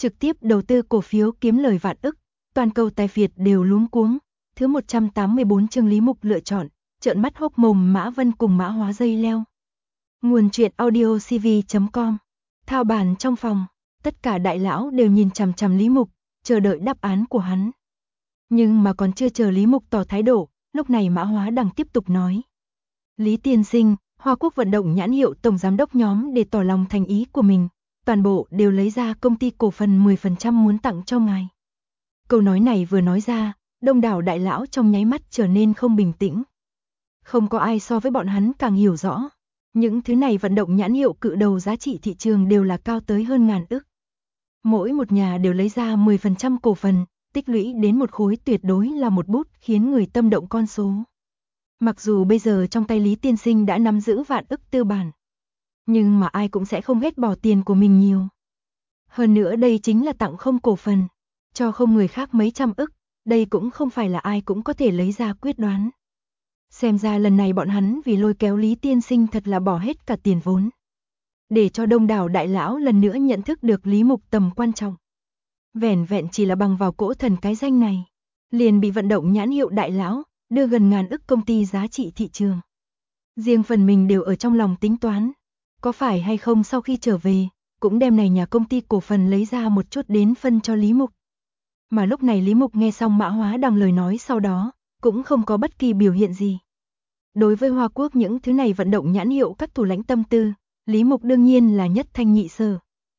trực tiếp đầu tư cổ phiếu kiếm lời vạn ức, toàn cầu tài phiệt đều luống cuống. Thứ 184 chương Lý Mục lựa chọn, trợn mắt hốc mồm Mã Vân cùng mã hóa dây leo. Nguồn truyện audio cv.com. Thao bàn trong phòng, tất cả đại lão đều nhìn chằm chằm Lý Mục, chờ đợi đáp án của hắn. Nhưng mà còn chưa chờ Lý Mục tỏ thái độ, lúc này Mã Hóa Đằng tiếp tục nói. Lý tiên sinh, Hoa Quốc vận động nhãn hiệu tổng giám đốc nhóm để tỏ lòng thành ý của mình, toàn bộ đều lấy ra công ty cổ phần 10% muốn tặng cho ngài. Câu nói này vừa nói ra, đông đảo đại lão trong nháy mắt trở nên không bình tĩnh. Không có ai so với bọn hắn càng hiểu rõ. Những thứ này vận động nhãn hiệu cự đầu giá trị thị trường đều là cao tới hơn ngàn ức. Mỗi một nhà đều lấy ra 10% cổ phần, tích lũy đến một khối tuyệt đối là một bút khiến người tâm động con số. Mặc dù bây giờ trong tay Lý tiên sinh đã nắm giữ vạn ức tư bản, nhưng mà ai cũng sẽ không ghét bỏ tiền của mình nhiều. Hơn nữa đây chính là tặng không cổ phần, cho không người khác mấy trăm ức, đây cũng không phải là ai cũng có thể lấy ra quyết đoán. Xem ra lần này bọn hắn vì lôi kéo Lý tiên sinh thật là bỏ hết cả tiền vốn. Để cho đông đảo đại lão lần nữa nhận thức được Lý Mục tầm quan trọng. Vẻn vẹn chỉ là bằng vào cỗ thần cái danh này, liền bị vận động nhãn hiệu đại lão, đưa gần ngàn ức công ty giá trị thị trường. Riêng phần mình đều ở trong lòng tính toán, có phải hay không sau khi trở về, cũng đem này nhà công ty cổ phần lấy ra một chút đến phân cho Lý Mục. Mà lúc này Lý Mục nghe xong Mã Hóa Đằng lời nói sau đó, cũng không có bất kỳ biểu hiện gì. Đối với Hoa Quốc những thứ này vận động nhãn hiệu các thủ lãnh tâm tư, Lý Mục đương nhiên là nhất thanh nhị sở.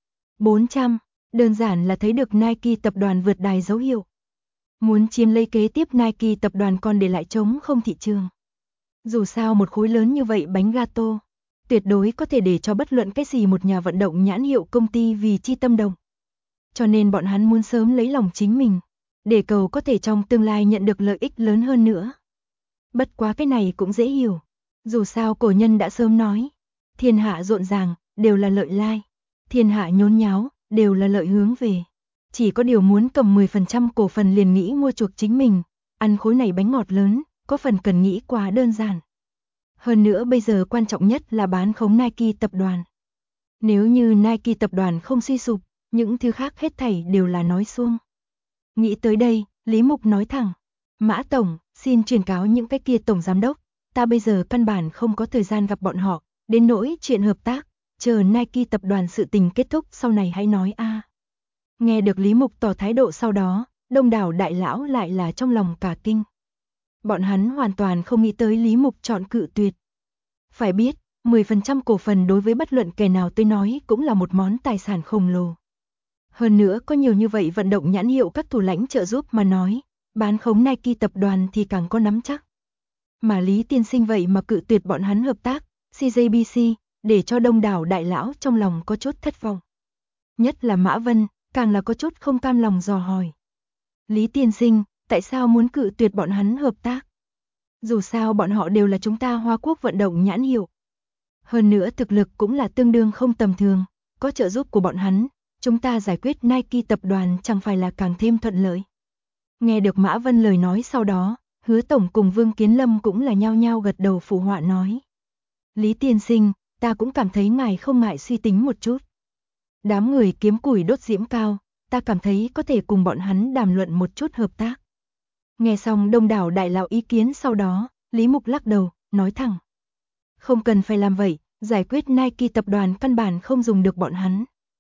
400, đơn giản là thấy được Nike tập đoàn vượt đài dấu hiệu. Muốn chiếm lấy kế tiếp Nike tập đoàn còn để lại trống không thị trường. Dù sao một khối lớn như vậy bánh gato, tuyệt đối có thể để cho bất luận cái gì một nhà vận động nhãn hiệu công ty vì chi tâm động. Cho nên bọn hắn muốn sớm lấy lòng chính mình, để cầu có thể trong tương lai nhận được lợi ích lớn hơn nữa. Bất quá cái này cũng dễ hiểu, dù sao cổ nhân đã sớm nói, thiên hạ rộn ràng, đều là lợi lai, thiên hạ nhốn nháo, đều là lợi hướng về. Chỉ có điều muốn cầm 10% cổ phần liền nghĩ mua chuộc chính mình, ăn khối này bánh ngọt lớn, có phần cần nghĩ quá đơn giản. Hơn nữa bây giờ quan trọng nhất là bán khống Nike tập đoàn. Nếu như Nike tập đoàn không suy sụp, những thứ khác hết thảy đều là nói suông. Nghĩ tới đây, Lý Mục nói thẳng, Mã Tổng, xin truyền cáo những cái kia tổng giám đốc, ta bây giờ căn bản không có thời gian gặp bọn họ, đến nỗi chuyện hợp tác, chờ Nike tập đoàn sự tình kết thúc sau này hãy nói a. Nghe được Lý Mục tỏ thái độ sau đó, đông đảo đại lão lại là trong lòng cả kinh. Bọn hắn hoàn toàn không nghĩ tới Lý Mục chọn cự tuyệt. Phải biết, 10% cổ phần đối với bất luận kẻ nào tôi nói cũng là một món tài sản khổng lồ. Hơn nữa có nhiều như vậy vận động nhãn hiệu các thủ lãnh trợ giúp mà nói, bán khống Nike tập đoàn thì càng có nắm chắc. Mà Lý tiên sinh vậy mà cự tuyệt bọn hắn hợp tác, CJBC, để cho đông đảo đại lão trong lòng có chút thất vọng. Nhất là Mã Vân, càng là có chút không cam lòng dò hỏi. Lý tiên sinh, tại sao muốn cự tuyệt bọn hắn hợp tác? Dù sao bọn họ đều là chúng ta Hoa Quốc vận động nhãn hiệu. Hơn nữa thực lực cũng là tương đương không tầm thường, có trợ giúp của bọn hắn, chúng ta giải quyết Nike tập đoàn chẳng phải là càng thêm thuận lợi. Nghe được Mã Vân lời nói sau đó, Hứa Tổng cùng Vương Kiến Lâm cũng là nhao nhao gật đầu phụ họa nói. Lý tiên sinh, ta cũng cảm thấy ngài không ngại suy tính một chút. Đám người kiếm củi đốt diễm cao, ta cảm thấy có thể cùng bọn hắn đàm luận một chút hợp tác. Nghe xong đông đảo đại lão ý kiến sau đó, Lý Mục lắc đầu, nói thẳng. Không cần phải làm vậy, giải quyết Nike tập đoàn căn bản không dùng được bọn hắn.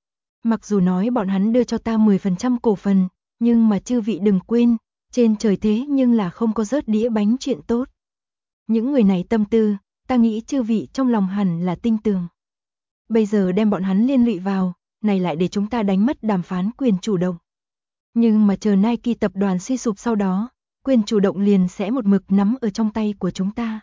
Mặc dù nói bọn hắn đưa cho ta 10% cổ phần, nhưng mà chư vị đừng quên, trên trời thế nhưng là không có rớt đĩa bánh chuyện tốt. Những người này tâm tư, ta nghĩ chư vị trong lòng hẳn là tinh tường. Bây giờ đem bọn hắn liên lụy vào, này lại để chúng ta đánh mất đàm phán quyền chủ động. Nhưng mà chờ Nike tập đoàn suy sụp sau đó, quyền chủ động liền sẽ một mực nắm ở trong tay của chúng ta.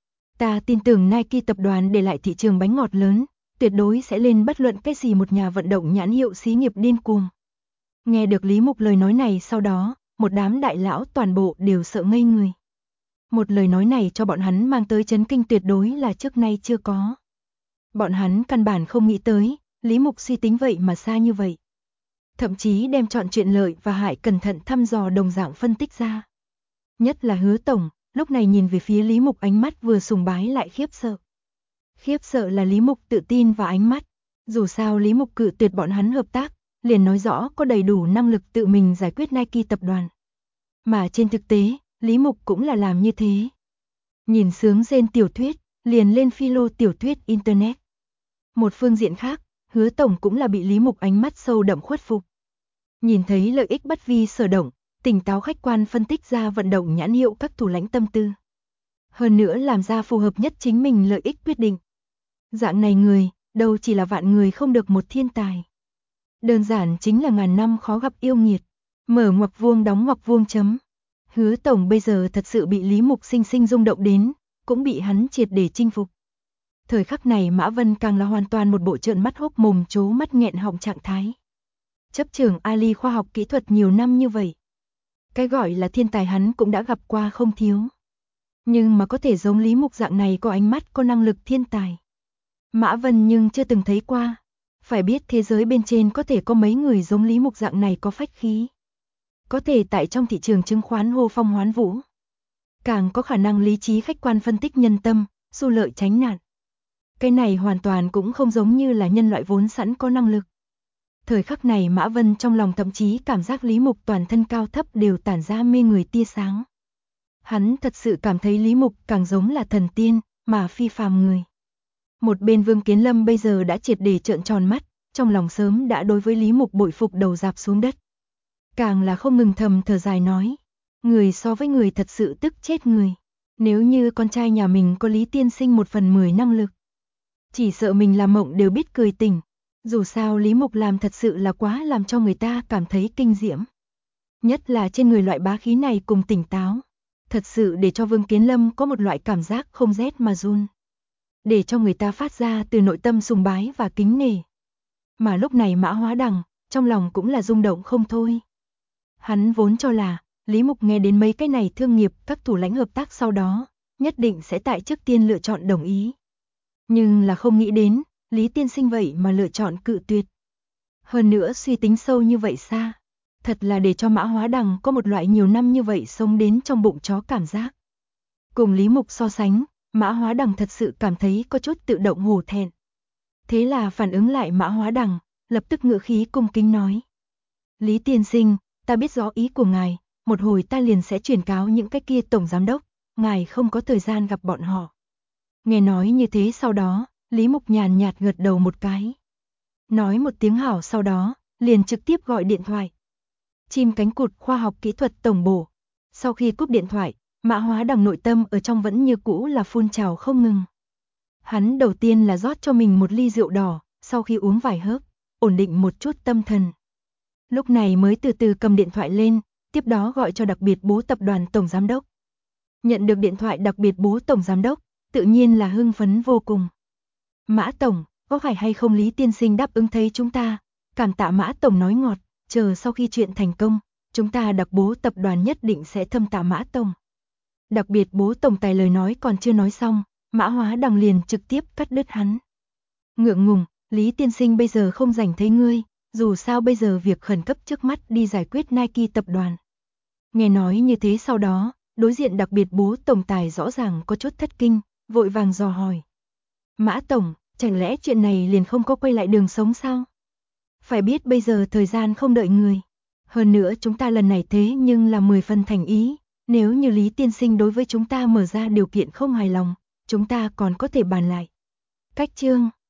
Ta tin tưởng Nike tập đoàn để lại thị trường bánh ngọt lớn, tuyệt đối sẽ lên bất luận cái gì một nhà vận động nhãn hiệu xí nghiệp điên cuồng. Nghe được Lý Mục lời nói này sau đó, một đám đại lão toàn bộ đều sợ ngây người. Một lời nói này cho bọn hắn mang tới chấn kinh tuyệt đối là trước nay chưa có. Bọn hắn căn bản không nghĩ tới, Lý Mục suy tính vậy mà xa như vậy. Thậm chí đem chọn chuyện lợi và hại cẩn thận thăm dò đồng dạng phân tích ra. Nhất là Hứa Tổng, lúc này nhìn về phía Lý Mục ánh mắt vừa sùng bái lại khiếp sợ. Khiếp sợ là Lý Mục tự tin và ánh mắt. Dù sao Lý Mục cự tuyệt bọn hắn hợp tác, liền nói rõ có đầy đủ năng lực tự mình giải quyết Nike tập đoàn. Mà trên thực tế, Lý Mục cũng là làm như thế. Nhìn sướng rên tiểu thuyết, liền lên philo tiểu thuyết Internet. Một phương diện khác, Hứa Tổng cũng là bị Lý Mục ánh mắt sâu đậm khuất phục. Nhìn thấy lợi ích bất vi sở động, tỉnh táo khách quan phân tích ra vận động nhãn hiệu các thủ lãnh tâm tư. Hơn nữa làm ra phù hợp nhất chính mình lợi ích quyết định. Dạng này người, đâu chỉ là vạn người không được một thiên tài. Đơn giản chính là ngàn năm khó gặp yêu nghiệt. Mở ngoặc vuông đóng ngoặc vuông chấm. Hứa Tổng bây giờ thật sự bị Lý Mục sinh sinh rung động đến, cũng bị hắn triệt để chinh phục. Thời khắc này Mã Vân càng là hoàn toàn một bộ trợn mắt hốc mồm trố mắt nghẹn họng trạng thái. Chấp trưởng Ali khoa học kỹ thuật nhiều năm như vậy. Cái gọi là thiên tài hắn cũng đã gặp qua không thiếu. Nhưng mà có thể giống Lý Mục dạng này có ánh mắt có năng lực thiên tài. Mã Vân nhưng chưa từng thấy qua. Phải biết thế giới bên trên có thể có mấy người giống Lý Mục dạng này có phách khí. Có thể tại trong thị trường chứng khoán hô phong hoán vũ. Càng có khả năng lý trí khách quan phân tích nhân tâm, xu lợi tránh nạn. Cái này hoàn toàn cũng không giống như là nhân loại vốn sẵn có năng lực. Thời khắc này Mã Vân trong lòng thậm chí cảm giác Lý Mục toàn thân cao thấp đều tản ra mê người tia sáng. Hắn thật sự cảm thấy Lý Mục càng giống là thần tiên, mà phi phàm người. Một bên Vương Kiến Lâm bây giờ đã triệt để trợn tròn mắt, trong lòng sớm đã đối với Lý Mục bội phục đầu rạp xuống đất. Càng là không ngừng thầm thở dài nói, người so với người thật sự tức chết người. Nếu như con trai nhà mình có Lý tiên sinh 1/10 năng lực, chỉ sợ mình làm mộng đều biết cười tỉnh. Dù sao Lý Mục làm thật sự là quá làm cho người ta cảm thấy kinh diễm. Nhất là trên người loại bá khí này cùng tỉnh táo. Thật sự để cho Vương Kiến Lâm có một loại cảm giác không rét mà run. Để cho người ta phát ra từ nội tâm sùng bái và kính nể. Mà lúc này Mã Hóa Đằng, trong lòng cũng là rung động không thôi. Hắn vốn cho là, Lý Mục nghe đến mấy cái này thương nghiệp các thủ lãnh hợp tác sau đó, nhất định sẽ tại trước tiên lựa chọn đồng ý. Nhưng là không nghĩ đến, Lý tiên sinh vậy mà lựa chọn cự tuyệt. Hơn nữa suy tính sâu như vậy xa, thật là để cho Mã Hóa Đằng có một loại nhiều năm như vậy sống đến trong bụng chó cảm giác. Cùng Lý Mục so sánh, Mã Hóa Đằng thật sự cảm thấy có chút tự động hổ thẹn. Thế là phản ứng lại Mã Hóa Đằng, lập tức ngữ khí cung kính nói. Lý tiên sinh, ta biết rõ ý của ngài, một hồi ta liền sẽ chuyển cáo những cái kia tổng giám đốc, ngài không có thời gian gặp bọn họ. Nghe nói như thế sau đó, Lý Mục nhàn nhạt gật đầu một cái. Nói một tiếng hảo sau đó, liền trực tiếp gọi điện thoại. Chim cánh cụt khoa học kỹ thuật tổng bộ. Sau khi cúp điện thoại, Mã Hóa Đằng nội tâm ở trong vẫn như cũ là phun trào không ngừng. Hắn đầu tiên là rót cho mình một ly rượu đỏ, sau khi uống vài hớp, ổn định một chút tâm thần. Lúc này mới từ từ cầm điện thoại lên, tiếp đó gọi cho đặc biệt bố tập đoàn tổng giám đốc. Nhận được điện thoại đặc biệt bố tổng giám đốc, tự nhiên là hưng phấn vô cùng. Mã tổng, có phải hay không Lý tiên sinh đáp ứng thấy chúng ta? Cảm tạ Mã tổng nói ngọt, chờ sau khi chuyện thành công, chúng ta đặc bố tập đoàn nhất định sẽ thâm tạ Mã tổng. Đặc biệt bố tổng tài lời nói còn chưa nói xong, Mã Hóa Đằng liền trực tiếp cắt đứt hắn. Ngượng ngùng, Lý tiên sinh bây giờ không rảnh thấy ngươi, dù sao bây giờ việc khẩn cấp trước mắt đi giải quyết Nike tập đoàn. Nghe nói như thế sau đó, đối diện đặc biệt bố tổng tài rõ ràng có chút thất kinh, vội vàng dò hỏi. Mã tổng, chẳng lẽ chuyện này liền không có quay lại đường sống sao? Phải biết bây giờ thời gian không đợi người. Hơn nữa chúng ta lần này thế nhưng là 10 phần thành ý, nếu như Lý tiên sinh đối với chúng ta mở ra điều kiện không hài lòng, chúng ta còn có thể bàn lại. Cách chương